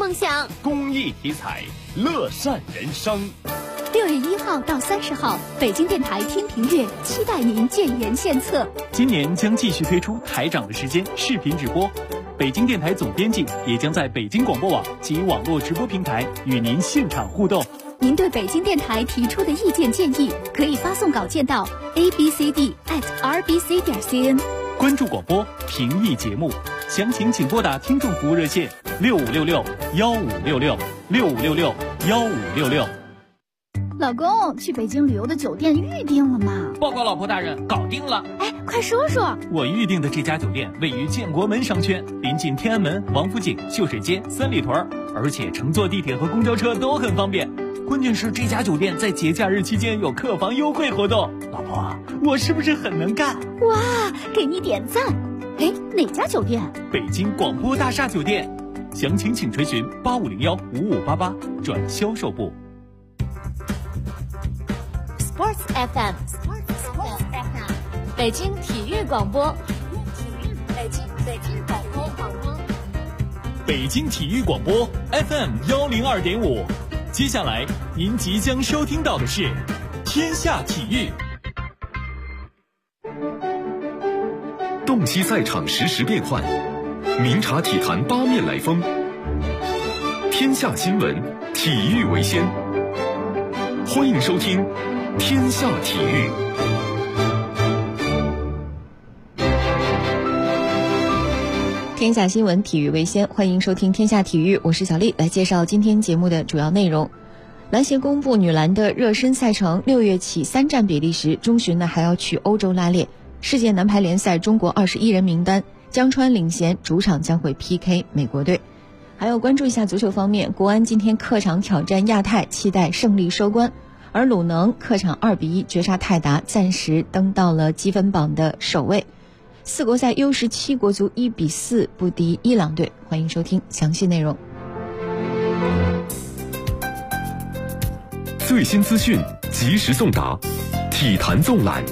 梦想， 公益题材，乐善人生。 6月1号到30号，北京电台天平月期待您建言献策。 今年将继续推出台长的时间视频直播，北京电台总编辑也将在北京广播网及网络直播平台与您现场互动。 您对北京电台提出的意见建议，可以发送稿件到 abcd@rbc.cn。 关注广播，评议节目，详情请拨打听众服务热线6566-1566，6566-1566。 老公，去北京旅游的酒店预定了吗？ 报告老婆大人，搞定了。 哎，快说说。 我预定的这家酒店位于建国门商圈，临近天安门、王府井、秀水街、三里屯，而且乘坐地铁和公交车都很方便。关键是这家酒店在节假日期间有客房优惠活动。老婆，我是不是很能干？ 哇，给你点赞。哎，哪家酒店？ 北京广播大厦酒店。详情请垂询8501-5588转销售部。 Sports FM， 北京体育广播，北京广播， 北京体育广播 FM102.5。接下来您即将收听到的是天下体育。 洞悉赛场实时变幻，明察体坛八面来风。天下新闻，体育为先。欢迎收听天下体育。 天下新闻，体育为先，欢迎收听天下体育，我是小丽，来介绍今天节目的主要内容。篮协公布女篮的热身赛程，6月起3战比利时，中旬呢还要去欧洲拉练。世界男排联赛中国21人名单，江川领衔，主场将会 PK 美国队。还要关注一下足球方面，国安今天客场挑战亚太，期待胜利收官。而鲁能客场2-1绝杀泰达，暂时登到了积分榜的首位。4国赛 U17 国足1-4不敌伊朗队。欢迎收听详细内容。 最新资讯，及时送达，体坛纵览。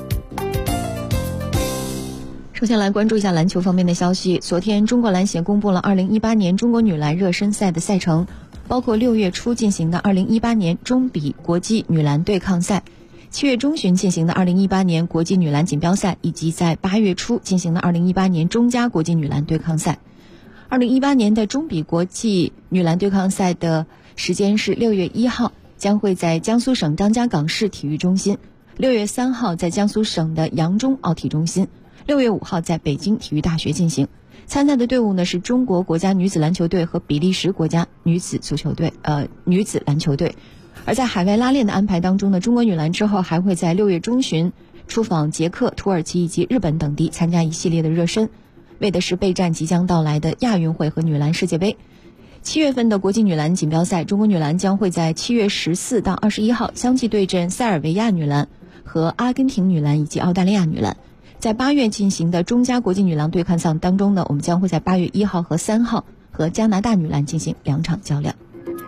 首先来关注一下篮球方面的消息。昨天中国篮协公布了2018年中国女篮热身赛的赛程，包括6月初进行的2018年中比国际女篮对抗赛，7月中旬进行的2018年国际女篮锦标赛，以及在8月初进行的2018年中加国际女篮对抗赛。2018年的中比国际女篮对抗赛的时间是6月1号，将会在江苏省张家港市体育中心；6月3号在江苏省的扬中奥体中心；6月5号在北京体育大学进行。参赛的队伍呢是中国国家女子篮球队和比利时国家女子篮球队。而在海外拉练的安排当中呢，中国女篮之后还会在6月中旬出访捷克、土耳其以及日本等地，参加一系列的热身，为的是备战即将到来的亚运会和女篮世界杯。7月份的国际女篮锦标赛，中国女篮将会在7月14到21号相继对阵塞尔维亚女篮和阿根廷女篮以及澳大利亚女篮。在8月进行的中加国际女篮对抗赛当中呢，我们将会在8月1号和3号和加拿大女篮进行2场较量。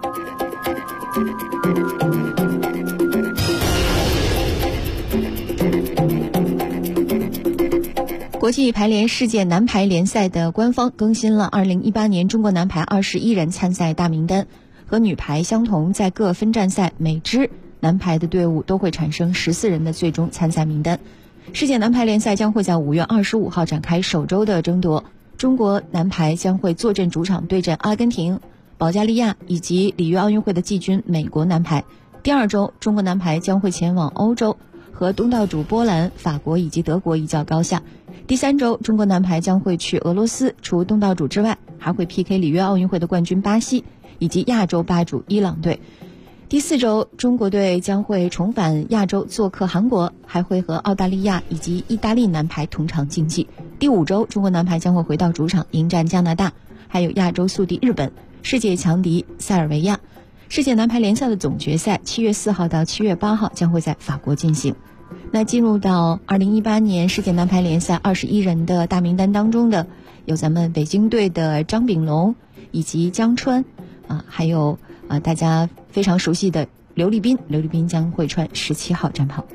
国际排联世界男排联赛的官方更新了2018年中国男排21人参赛大名单，和女排相同，在各分站赛每支男排的队伍都会产生14人的最终参赛名单。世界男排联赛将会在5月25号展开首周的争夺，中国男排将会坐镇主场对阵阿根廷、保加利亚以及里约奥运会的季军美国男排。第二周，中国男排将会前往欧洲，和东道主波兰、法国以及德国一较高下。第三周，中国男排将会去俄罗斯，除东道主之外，还会 PK 里约奥运会的冠军巴西以及亚洲霸主伊朗队。第四周，中国队将会重返亚洲，做客韩国，还会和澳大利亚以及意大利男排同场竞技。第五周，中国男排将会回到主场迎战加拿大，还有亚洲宿敌日本、世界强敌塞尔维亚。世界男排联赛的总决赛7月4号到7月8号将会在法国进行。那进入到2018年世界男排联赛21人的大名单当中的，有咱们北京队的张炳龙以及江川还有大家非常熟悉的刘立斌将会穿17号战袍。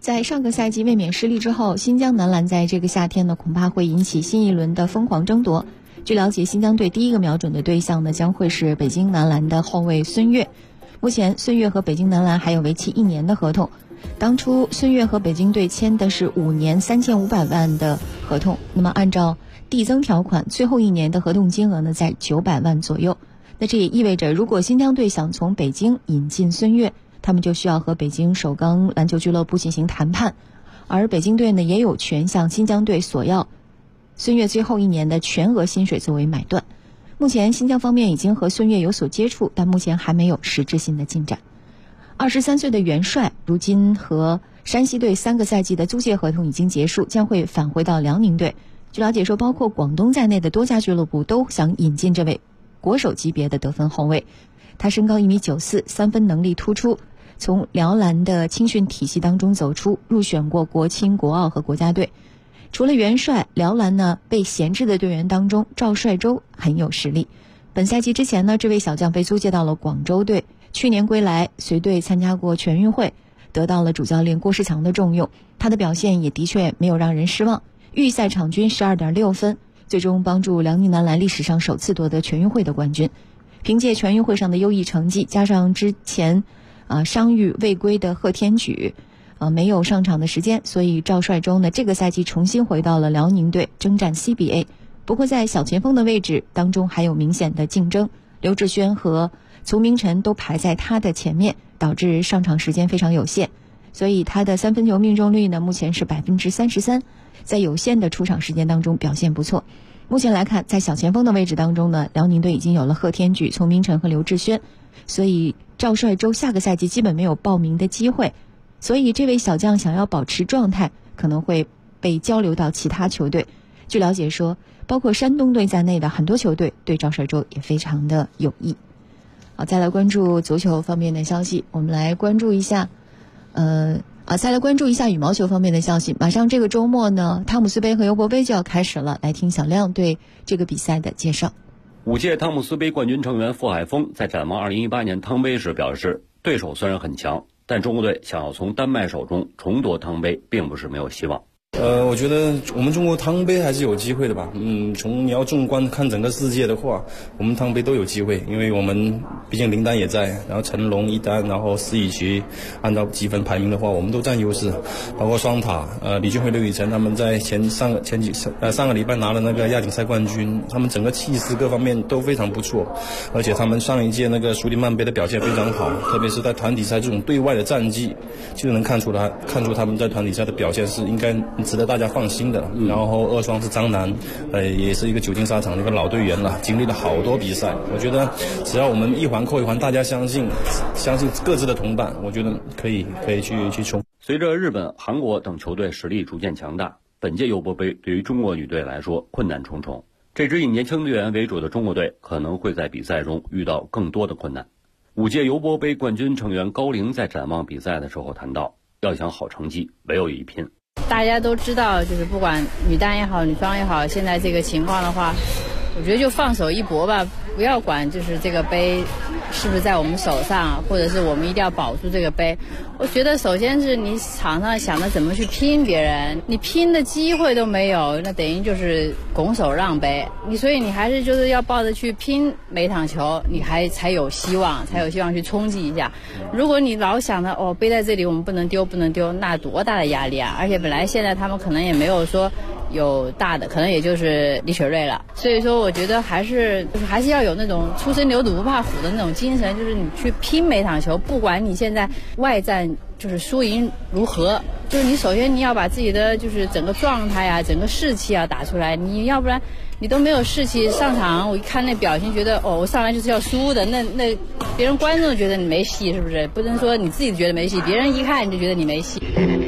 在上个赛季卫冕失利之后，新疆男篮在这个夏天呢，恐怕会引起新一轮的疯狂争夺。据了解，新疆队第一个瞄准的对象呢，将会是北京男篮的后卫孙悦。目前孙悦和北京男篮还有为期1年的合同。当初孙悦和北京队签的是5年3500万的合同，那么按照递增条款，最后1年的合同金额呢在900万左右。那这也意味着，如果新疆队想从北京引进孙悦，他们就需要和北京首钢篮球俱乐部进行谈判，而北京队呢也有权向新疆队索要孙悦最后1年的全额薪水作为买断。目前新疆方面已经和孙悦有所接触，但目前还没有实质性的进展。23岁的元帅如今和山西队3个赛季的租借合同已经结束，将会返回到辽宁队。据了解说，包括广东在内的多家俱乐部都想引进这位国手级别的得分后卫。他身高1.94米，3分能力突出，从辽篮的青训体系当中走出，入选过国青、国奥和国家队。除了元帅，辽篮呢被闲置的队员当中，赵帅洲很有实力。本赛季之前呢，这位小将被租借到了广州队，去年归来，随队参加过全运会，得到了主教练郭士强的重用。他的表现也的确没有让人失望，预赛场均12.6分，最终帮助辽宁男篮历史上首次夺得全运会的冠军。凭借全运会上的优异成绩，加上之前伤愈未归的贺天举没有上场的时间，所以赵帅洲呢这个赛季重新回到了辽宁队征战 CBA。 不过在小前锋的位置当中还有明显的竞争，刘志轩和丛明晨都排在他的前面，导致上场时间非常有限，所以他的3分球命中率呢目前是 33%， 在有限的出场时间当中表现不错。目前来看，在小前锋的位置当中呢，辽宁队已经有了贺天举、丛明晨和刘志轩，所以赵帅洲下个赛季基本没有报名的机会，所以这位小将想要保持状态，可能会被交流到其他球队。据了解说，包括山东队在内的很多球队对赵帅洲也非常的有意。好，再来关注足球方面的消息，我们来关注一下再来关注一下羽毛球方面的消息。马上这个周末呢，汤姆斯杯和尤伯杯就要开始了，来听小亮对这个比赛的介绍。 5届汤姆斯杯冠军成员傅海峰在展望2018年汤杯时表示，对手虽然很强，但中国队想要从丹麦手中重夺汤杯并不是没有希望。 我觉得我们中国汤杯还是有机会的吧。从你要纵观看整个世界的话，我们汤杯都有机会，因为我们毕竟林丹也在，然后成龙、一丹，然后施以奇，按照积分排名的话，我们都占优势。包括双塔，李俊辉、刘宇辰他们在上个礼拜拿了那个亚锦赛冠军，他们整个气势各方面都非常不错，而且他们上一届那个苏迪曼杯的表现非常好，特别是在团体赛这种对外的战绩，就能看出他们在团体赛的表现是应该值得大家放心的。然后2双是张楠，也是一个久经沙场的一个老队员了，经历了好多比赛。我觉得只要我们一环扣一环，大家相信各自的同伴，我觉得可以去冲。 随着日本、韩国等球队实力逐渐强大，本届尤伯杯对于中国女队来说困难重重。这支以年轻队员为主的中国队可能会在比赛中遇到更多的困难。5届尤伯杯冠军成员高龄在展望比赛的时候谈到，要想好成绩，唯有一拼。 大家都知道，就是不管女单也好，女双也好，现在这个情况的话，我觉得就放手一搏吧，不要管就是这个杯是不是在我们手上，或者是我们一定要保住这个杯。我觉得首先是你场上想着怎么去拼别人，你拼的机会都没有，那等于就是拱手让杯。所以你还是就是要抱着去拼每场球，你才有希望去冲击一下。如果你老想着杯在这里我们不能丢，那多大的压力啊！而且本来现在他们可能也没有说有大的，可能也就是李雪芮了。所以说我觉得还是要有那种初生牛犊不怕虎的那种精神，就是你去拼每场球，不管你现在外战就是输赢如何，就是你首先你要把自己的就是整个状态啊，整个士气啊打出来。你要不然你都没有士气上场，我一看那表情觉得我上来就是要输的，那别人观众觉得你没戏，是不是？不能说你自己觉得没戏，别人一看你就觉得你没戏。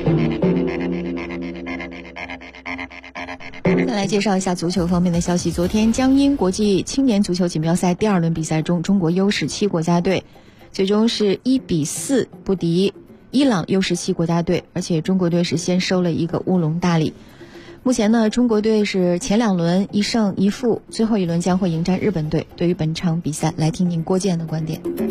再来介绍一下足球方面的消息。昨天江阴国际青年足球锦标赛第2轮比赛中，中国 U17 国家队最终是1-4不敌伊朗 U17 国家队，而且中国队是先收了一个乌龙大礼。目前呢，中国队是前2轮1胜1负，最后一轮将会迎战日本队。对于本场比赛，来听听郭健的观点。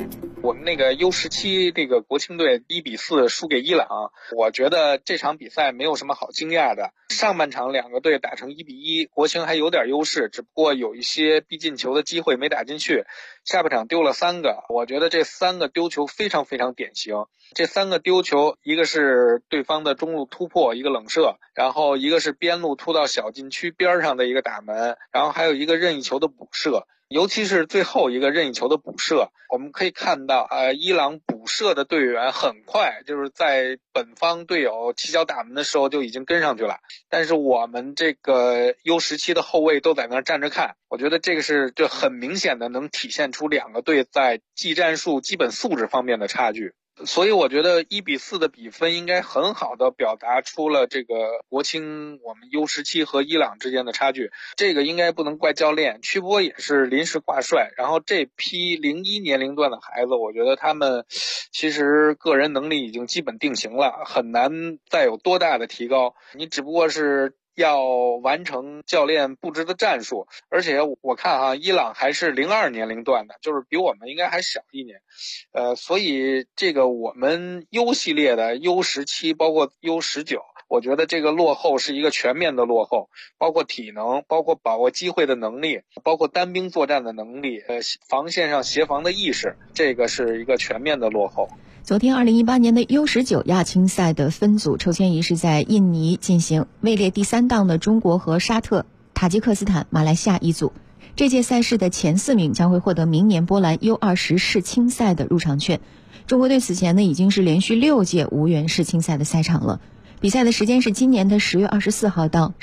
我们那个 U17这个国青队1-4输给伊朗，我觉得这场比赛没有什么好惊讶的。上半场两个队打成1-1，国青还有点优势，只不过有一些逼进球的机会没打进去。下半场丢了3个，我觉得这3个丢球非常非常典型。这3个丢球，一个是对方的中路突破，一个冷射，然后一个是边路突到小禁区边上的一个打门，然后还有一个任意球的补射。尤其是最后一个任意球的补射，我们可以看到伊朗补射的队员很快就是在本方队友起脚打门的时候就已经跟上去了，但是我们这个 U17的后卫都在那站着看。我觉得这个是就很明显的能体现出两个队在技战术基本素质方面的差距。所以我觉得1-4的比分应该很好的表达出了这个国青我们 U17 和伊朗之间的差距。这个应该不能怪教练，曲波也是临时挂帅，然后这批01年龄段的孩子，我觉得他们其实个人能力已经基本定型了，很难再有多大的提高，你只不过是要完成教练布置的战术。而且我看伊朗还是02年龄段的，就是比我们应该还小一年，所以这个我们 U 系列的 U17 包括 U19， 我觉得这个落后是一个全面的落后，包括体能，包括把握机会的能力，包括单兵作战的能力，防线上协防的意识，这个是一个全面的落后。 昨天2018年的 U19 亚青赛的分组抽签仪式在印尼进行，位列第3档的中国和沙特、塔吉克斯坦、马来西亚一组。这届赛事的前4名将会获得明年波兰 U20 世青赛的入场券。中国队此前呢已经是连续6届无缘世青赛的赛场了。比赛的时间是今年的10月24号到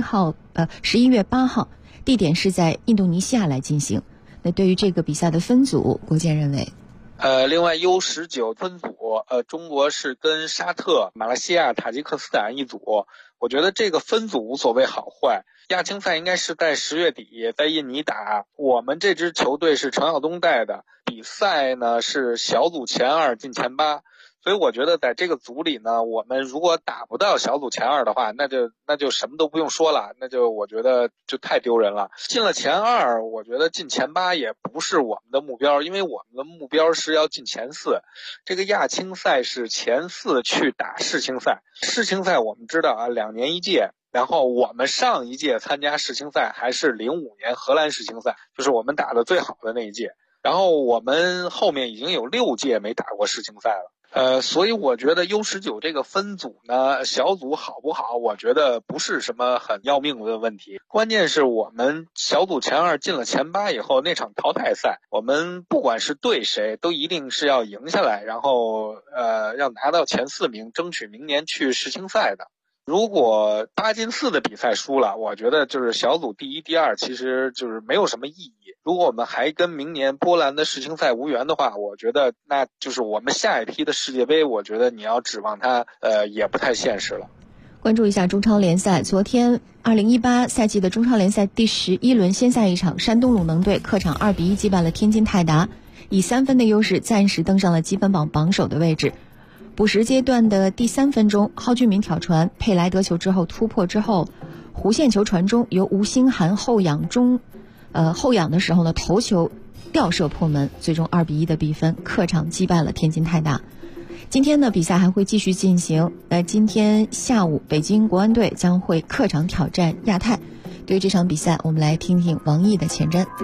11月8号，地点是在印度尼西亚来进行。那对于这个比赛的分组，国健认为另外 U19 分组，中国是跟沙特、马来西亚、塔吉克斯坦一组。我觉得这个分组无所谓好坏，亚青赛应该是在10月底在印尼打。我们这支球队是程晓东带的，比赛呢是小组前2进前8。所以我觉得在这个组里呢，我们如果打不到小组前2的话，那就什么都不用说了，那就我觉得就太丢人了。进了前2，我觉得进前8也不是我们的目标，因为我们的目标是要进前4。这个亚青赛是前4去打世青赛，世青赛我们知道2年一届。然后我们上一届参加世青赛还是05年荷兰世青赛，就是我们打的最好的那一届。然后我们后面已经有6届没打过世青赛了。所以我觉得 U19 这个分组呢，小组好不好，我觉得不是什么很要命的问题。关键是我们小组前2进了前8以后，那场淘汰赛，我们不管是对谁，都一定是要赢下来，然后要拿到前4名，争取明年去世青赛的。如果8进4的比赛输了，我觉得就是小组第1、第2其实就是没有什么意义。如果我们还跟明年波兰的世青赛无缘的话，我觉得那就是我们下一批的世界杯，我觉得你要指望它也不太现实了。 关注一下中超联赛，昨天2018赛季的中超联赛第11轮先赛一场，山东鲁能队客场2-1击败了天津泰达，以3分的优势暂时登上了积分榜榜首的位置。补时阶段的第3分钟，蒿俊闵挑传，佩莱得球之后突破之后，弧线球传中，由吴兴涵后仰的时候呢头球吊射破门，最终2-1的比分，客场击败了天津泰达。今天呢比赛还会继续进行，今天下午北京国安队将会客场挑战亚泰。对于这场比赛，我们来听听王毅的前瞻。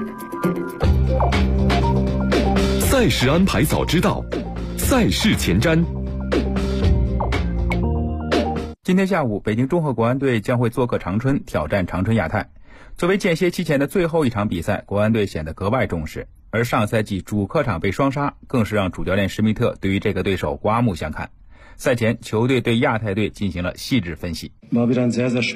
赛事安排早知道，赛事前瞻。 今天下午，北京中赫国安队将会做客长春挑战长春亚泰。作为间歇期前的最后一场比赛，国安队显得格外重视，而上赛季主客场被双杀，更是让主教练施密特对于这个对手刮目相看。赛前，球队对亚泰队进行了细致分析。 长春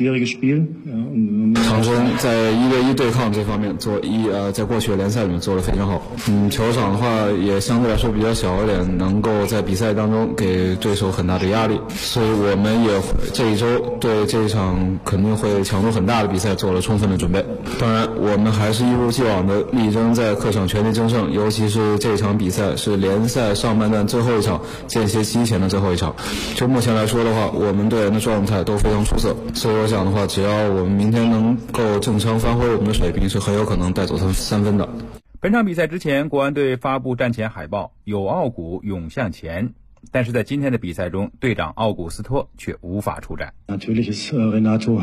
在1对1对抗这方面在过去的联赛里面做得非常好。球场的话也相对来说比较小一点，能够在比赛当中给对手很大的压力，所以我们也这一周对这一场肯定会强度很大的比赛做了充分的准备。当然，我们还是一如既往的力争在客场全力争胜，尤其是这场比赛是联赛上半段最后一场，间歇期前的最后一场。就目前来说的话，我们队员的状态都非常出色，所以我想的话，只要我们明天能够正常发挥我们的水平，是很有可能带走3分的。 本场比赛之前，国安队发布战前海报，有奥古勇向前。但是在今天的比赛中，队长奥古斯托却无法出战。 在Renato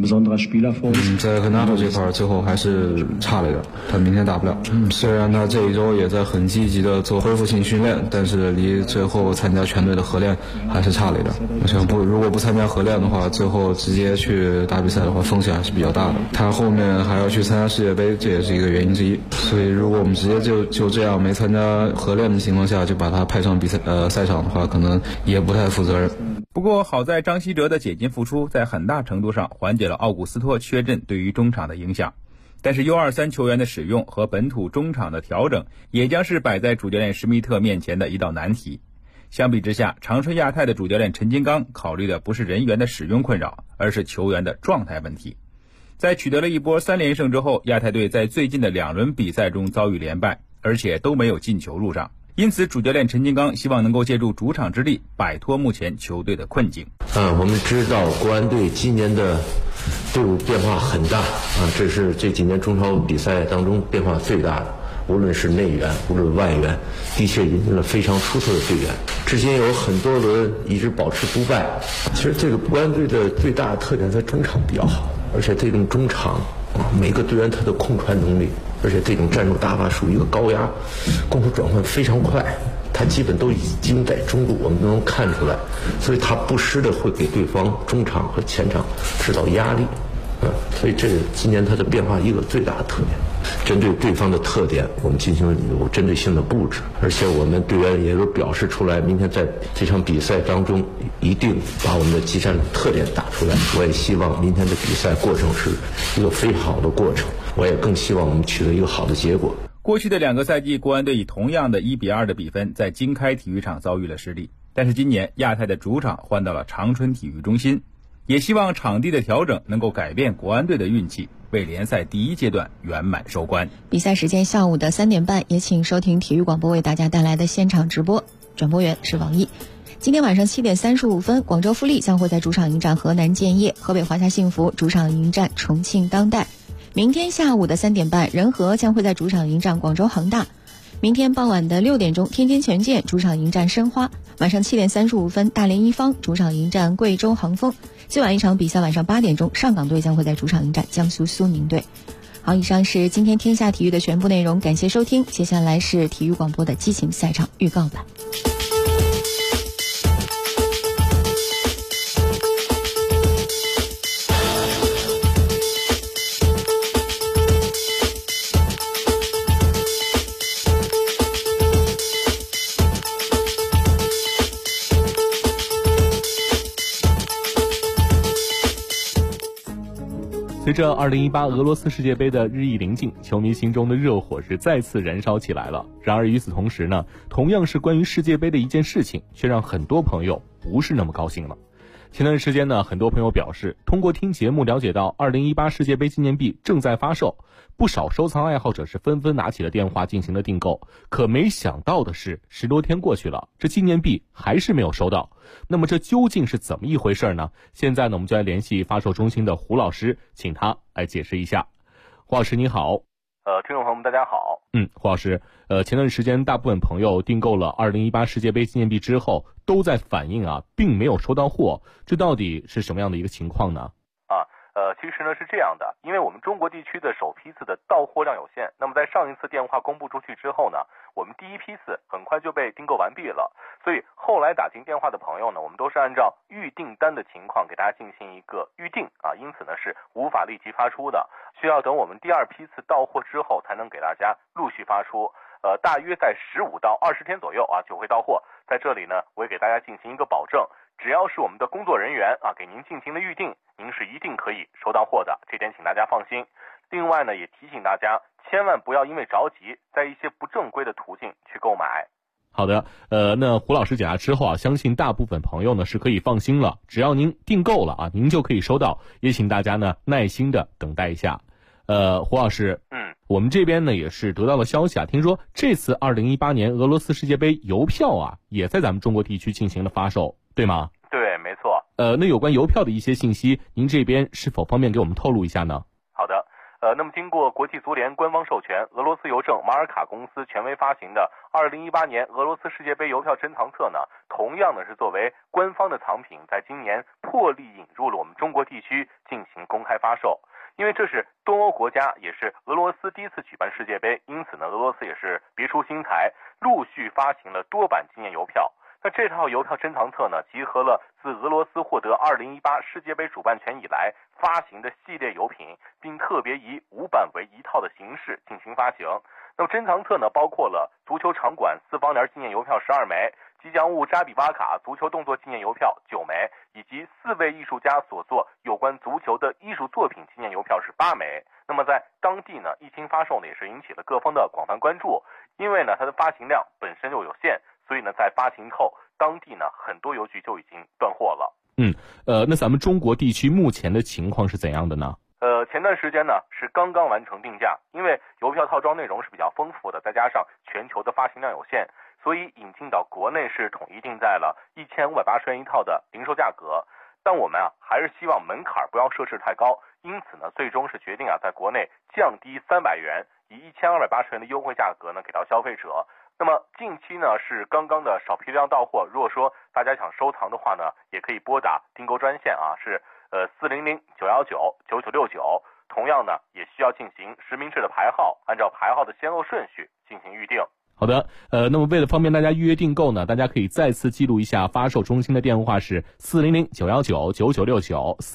这块最后还是差了一点，他明天打不了。虽然他这一周也在很积极的做恢复性训练，但是离最后参加全队的合练还是差了一点。我想如果不参加合练的话，最后直接去打比赛的话，风险还是比较大的。他后面还要去参加世界杯，这也是一个原因之一。所以如果我们直接就这样没参加合练的情况下就把他派上赛场的话，可能也不太负责任。 不过好在张稀哲的解禁复出在很大程度上缓解了奥古斯托缺阵对于中场的影响，但是 U23 球员的使用和本土中场的调整也将是摆在主教练施密特面前的一道难题。相比之下，长春亚泰的主教练陈金刚考虑的不是人员的使用困扰，而是球员的状态问题。在取得了一波3连胜之后，亚泰队在最近的2轮比赛中遭遇连败，而且都没有进球入场。因此主教练陈金刚希望能够借助主场之力摆脱目前球队的困境。 我们知道国安队今年的队伍变化很大这是这几年中超比赛当中变化最大的，无论是内援无论外援，的确引进了非常出色的队员，之前有很多轮一直保持不败。其实这个国安队的最大的特点在中场比较好，而且这种中场每个队员他的控传能力，而且这种战术打法属于一个高压，攻守转换非常快，他基本都已经在中路，我们都能看出来，所以他不时的会给对方中场和前场制造压力所以这是今年他的变化一个最大的特点。针对对方的特点，我们进行了有针对性的布置，而且我们队员也都表示出来，明天在这场比赛当中一定把我们的技战特点打出来。我也希望明天的比赛过程是一个非常好的过程，我也更希望我们取得一个好的结果。 过去的2个赛季，国安队以同样的1-2的比分在经开体育场遭遇了失利，但是今年亚泰的主场换到了长春体育中心，也希望场地的调整能够改变国安队的运气，为联赛第1阶段圆满收官。 比赛时间下午的3点半，也请收听体育广播为大家带来的现场直播，转播员是王毅。今天晚上7点35分，广州富力将会在主场迎战河南建业，河北华夏幸福主场迎战重庆当代。明天下午的3点半，人和将会在主场迎战广州恒大。明天傍晚的6点钟，天津权健主场迎战申花。晚上7点35分，大连一方主场迎战贵州恒丰。最晚一场比赛晚上8点钟，上港队将会在主场迎战江苏苏宁队。好，以上是今天天下体育的全部内容，感谢收听。接下来是体育广播的激情赛场预告版。 随着2018俄罗斯世界杯的日益临近，球迷心中的热火是再次燃烧起来了。然而与此同时呢，同样是关于世界杯的一件事情，却让很多朋友不是那么高兴了。前段时间呢，很多朋友表示，通过听节目了解到2018世界杯纪念币正在发售，不少收藏爱好者是纷纷拿起了电话进行了订购。可没想到的是，10多天过去了，这纪念币还是没有收到。那么这究竟是怎么一回事呢？现在呢，我们就来联系发售中心的胡老师，请他来解释一下。胡老师你好。 听众朋友们大家好。 胡老师，前段时间大部分朋友订购了2018世界杯纪念币之后，都在反映并没有收到货，这到底是什么样的一个情况呢？ 其实呢是这样的，因为我们中国地区的首批次的到货量有限，那么在上一次电话公布出去之后呢，我们第一批次很快就被订购完毕了，所以后来打进电话的朋友呢，我们都是按照预订单的情况给大家进行一个预定因此呢是无法立即发出的，需要等我们第2批次到货之后才能给大家陆续发出。大约在15到20天左右就会到货。在这里呢，我也给大家进行一个保证，只要是我们的工作人员给您进行了预定，您是一定可以收到货的，这点请大家放心。另外呢，也提醒大家，千万不要因为着急，在一些不正规的途径去购买。 好的，那胡老师解答之后相信大部分朋友呢是可以放心了，只要您订购了您就可以收到，也请大家呢耐心的等待一下。胡老师，我们这边呢也是得到了消息听说这次2018年俄罗斯世界杯邮票也在咱们中国地区进行了发售，对吗？ 对，没错。 那有关邮票的一些信息，您这边是否方便给我们透露一下呢？ 好的， 那么经过国际足联官方授权，俄罗斯邮政马尔卡公司权威发行的2018年俄罗斯世界杯邮票珍藏册呢，同样呢是作为官方的藏品，在今年破例引入了我们中国地区进行公开发售。因为这是东欧国家，也是俄罗斯第一次举办世界杯，因此呢，俄罗斯也是别出心裁，陆续发行了多版纪念邮票。那这套邮票珍藏册呢，集合了自俄罗斯获得2018世界杯主办权以来发行的系列邮品，并特别以5版为一套的形式进行发行。那么珍藏册呢，包括了足球场馆4方联纪念邮票12枚，吉祥物扎比瓦卡足球动作纪念邮票9枚，以及4位艺术家所作有关足球的艺术作品纪念邮票是8枚。那么在当地呢，一经发售呢，也是引起了各方的广泛关注，因为呢它的发行量本身就有限，所以呢在发行后，当地呢很多邮局就已经断货了。 那咱们中国地区目前的情况是怎样的呢？ 前段时间呢是刚刚完成定价，因为邮票套装内容是比较丰富的，再加上全球的发行量有限，所以引进到国内是统一定在了1580元一套的零售价格。但我们还是希望门槛不要设置太高，因此呢最终是决定在国内降低300元，以1280元的优惠价格呢给到消费者。那么近期呢是刚刚的少批量到货，如果说大家想收藏的话呢，也可以拨打订购专线是400-919-9969，同样呢也需要进行实名制的排号，按照排号的先后顺序进行预定。 好的，那么为了方便大家预约订购呢，大家可以再次记录一下发售中心的电话是400-919-9969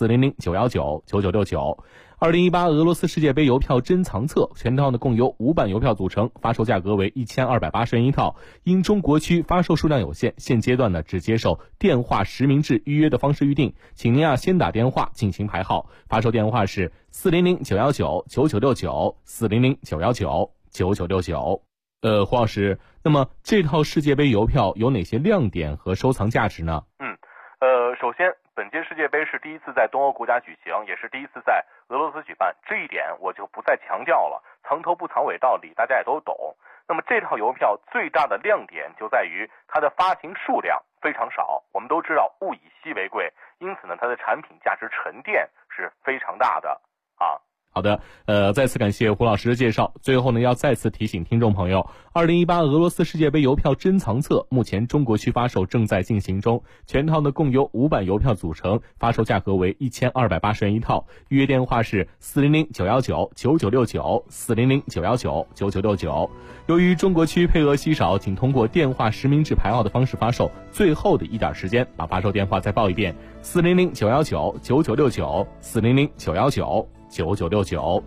400-919-9969。2018俄罗斯世界杯邮票珍藏册全套呢共由5版邮票组成，发售价格为1280元一套。因中国区发售数量有限，现阶段呢只接受电话实名制预约的方式预定，请您先打电话进行排号，发售电话是400-919-9969 400-919-9969。胡老师，那么这套世界杯邮票有哪些亮点和收藏价值呢？ 首先本届世界杯是第一次在东欧国家举行，也是第一次在俄罗斯举办，这一点我就不再强调了，藏头不藏尾道理大家也都懂。那么这套邮票最大的亮点就在于它的发行数量非常少，我们都知道物以稀为贵，因此呢它的产品价值沉淀是非常大的好的，再次感谢胡老师的介绍。最后呢，要再次提醒听众朋友，2018俄罗斯世界杯邮票珍藏册目前中国区发售正在进行中，全套呢共由5版邮票组成，发售价格为1280元一套，预约电话是400-919-9969 400-919-9969。由于中国区配额稀少，请通过电话实名制排号的方式发售。最后的一点时间，把发售电话再报一遍：400-919-9969 400-919-9969。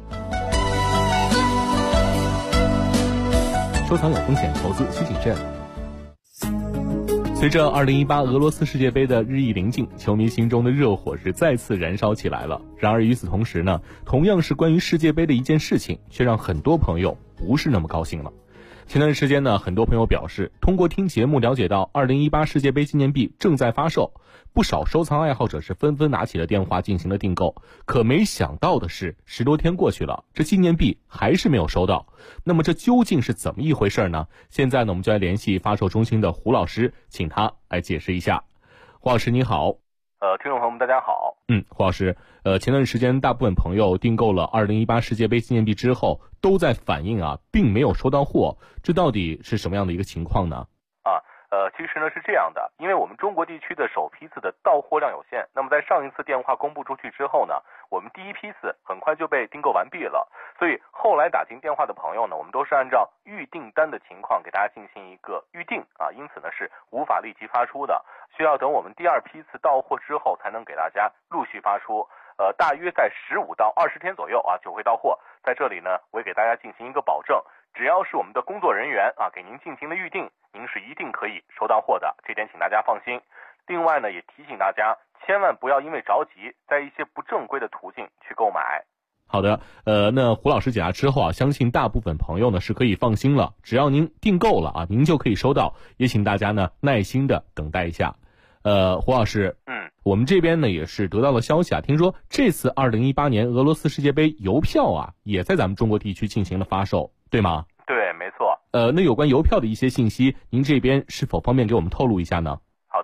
收藏有风险，投资需谨慎。随着2018俄罗斯世界杯的日益临近，球迷心中的热火是再次燃烧起来了。然而与此同时呢，同样是关于世界杯的一件事情，却让很多朋友不是那么高兴了。前段时间呢，很多朋友表示，通过听节目了解到2018世界杯纪念币正在发售，不少收藏爱好者是纷纷拿起了电话进行了订购。可没想到的是，10多天过去了，这纪念币还是没有收到。那么这究竟是怎么一回事呢？现在呢，我们就来联系发售中心的胡老师，请他来解释一下。胡老师你好。 听众朋友们大家好。 胡老师，前段时间大部分朋友订购了2018世界杯纪念币之后，都在反映并没有收到货，这到底是什么样的一个情况呢？ 其实呢是这样的，因为我们中国地区的首批次的到货量有限，那么在上一次电话公布出去之后呢，我们第一批次很快就被订购完毕了，所以后来打进电话的朋友呢，我们都是按照预订单的情况给大家进行一个预定因此呢是无法立即发出的，需要等我们第二批次到货之后才能给大家陆续发出。大约在15到20天左右就会到货。在这里呢，我也给大家进行一个保证，只要是我们的工作人员给您进行了预定，您是一定可以收到货的，这点请大家放心。另外呢，也提醒大家千万不要因为着急，在一些不正规的途径去购买。 好的，那胡老师解答之后相信大部分朋友呢是可以放心了，只要您订购了您就可以收到，也请大家呢耐心的等待一下。胡老师，我们这边呢也是得到了消息听说这次2018年俄罗斯世界杯邮票也在咱们中国地区进行了发售，对吗？ 对，没错。 那有关邮票的一些信息，您这边是否方便给我们透露一下呢？ 好的，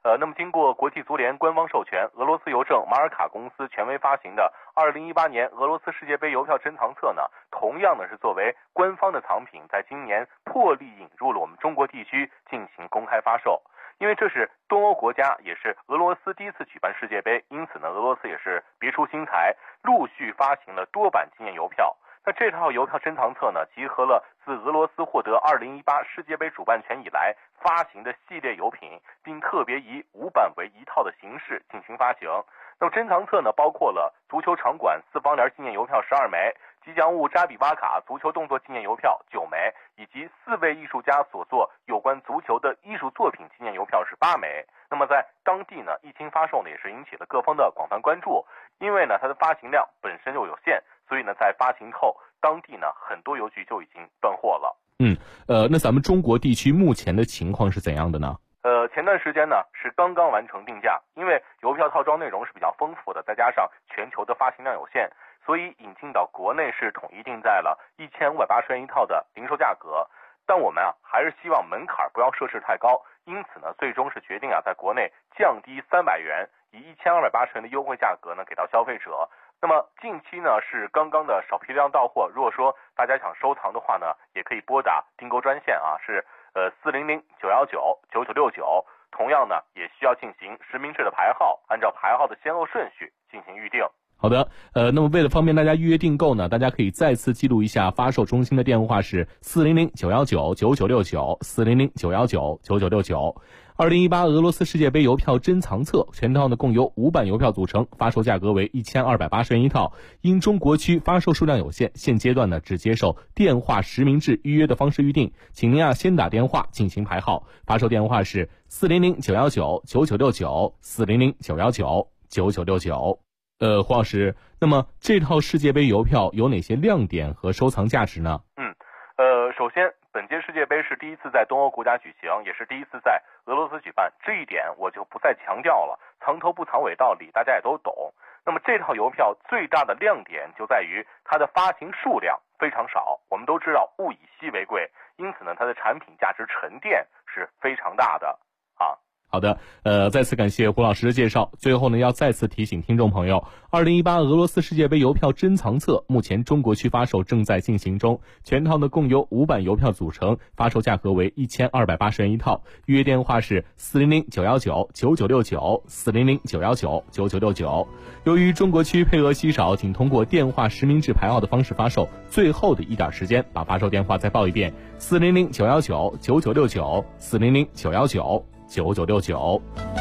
那么经过国际足联官方授权，俄罗斯邮政马尔卡公司权威发行的2018年俄罗斯世界杯邮票珍藏册呢，同样呢是作为官方的藏品，在今年破例引入了我们中国地区进行公开发售。因为这是东欧国家，也是俄罗斯第一次举办世界杯，因此呢，俄罗斯也是别出心裁，陆续发行了多版纪念邮票。那这套邮票珍藏册呢，集合了自俄罗斯获得2018世界杯主办权以来发行的系列邮品，并特别以5版为一套的形式进行发行。那么珍藏册呢，包括了足球场馆4方联纪念邮票12枚，吉祥物扎比巴卡足球动作纪念邮票9枚，以及4位艺术家所作有关足球的艺术作品纪念邮票是8枚。那么在当地呢，一经发售呢，也是引起了各方的广泛关注。因为呢，它的发行量本身就有限，所以呢，在发行后，当地呢很多邮局就已经断货了。 那咱们中国地区目前的情况是怎样的呢？ 前段时间呢是刚刚完成定价，因为邮票套装内容是比较丰富的，再加上全球的发行量有限，所以引进到国内是统一定在了1580元一套的零售价格。但我们还是希望门槛不要设置太高，因此呢，最终是决定在国内降低300元，以1280元的优惠价格呢给到消费者。那么近期呢是刚刚的少批量到货，如果说大家想收藏的话呢，也可以拨打订购专线是400-919-9969，同样呢也需要进行实名制的排号，按照排号的先后顺序进行预定。 好的，那么为了方便大家预约订购呢，大家可以再次记录一下发售中心的电话是400-919-9969 400-919-9969。2018俄罗斯世界杯邮票珍藏册全套呢共由5版邮票组成，发售价格为1280元一套。因中国区发售数量有限，现阶段呢只接受电话实名制预约的方式预定，请您先打电话进行排号，发售电话是400-919-9969 400-919-9969。胡老师，那么这套世界杯邮票有哪些亮点和收藏价值呢？ 首先本届世界杯是第一次在东欧国家举行，也是第一次在俄罗斯举办，这一点我就不再强调了，藏头不藏尾道理大家也都懂。那么这套邮票最大的亮点就在于它的发行数量非常少，我们都知道物以稀为贵，因此呢它的产品价值沉淀是非常大的好的，再次感谢胡老师的介绍。最后呢，要再次提醒听众朋友，2018俄罗斯世界杯邮票珍藏册目前中国区发售正在进行中，全套呢共由5版邮票组成，发售价格为1280元一套。预约电话是400-919-9969 400-919-9969。由于中国区配额稀少，请通过电话实名制排号的方式发售。最后的一点时间，把发售电话再报一遍：400-919-9969 400-919-9969。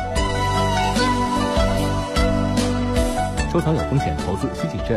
收藏有风险，投资需谨慎。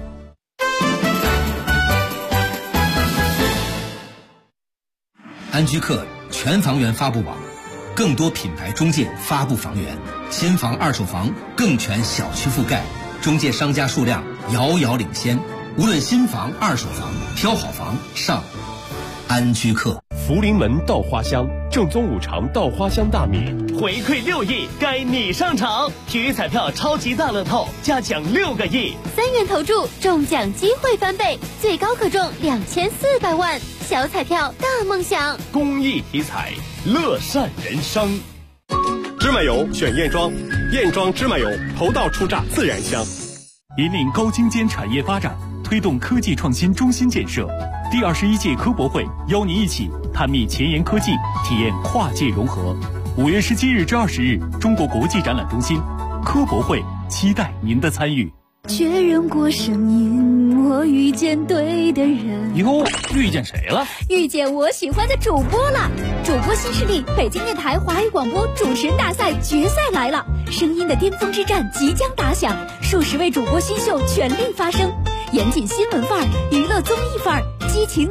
安居客全房源发布网，更多品牌中介发布房源，新房二手房更全小区覆盖，中介商家数量遥遥领先。无论新房二手房，挑好房上安居客。 福临门稻花香，正宗五常稻花香大米， 回馈6亿，该你上场！体育彩票超级大乐透，加奖6个亿 ，3元投注，中奖机会翻倍，最高可中2400万。小彩票大梦想， 公益体彩，乐善人生。芝麻油选燕庄，燕庄芝麻油头道出榨自然香。 引领高精尖产业发展，推动科技创新中心建设。第21届科博会邀您一起探秘前沿科技，体验跨界融合。5月17日至20日，中国国际展览中心科博会，期待您的参与。 确认过声音，我遇见对的人。 哟，遇见谁了？ 遇见我喜欢的主播了！主播新势力，北京电台华语广播主持人大赛决赛来了，声音的巅峰之战即将打响，数十位主播新秀全力发声，严谨新闻范儿，娱乐综艺范儿，激情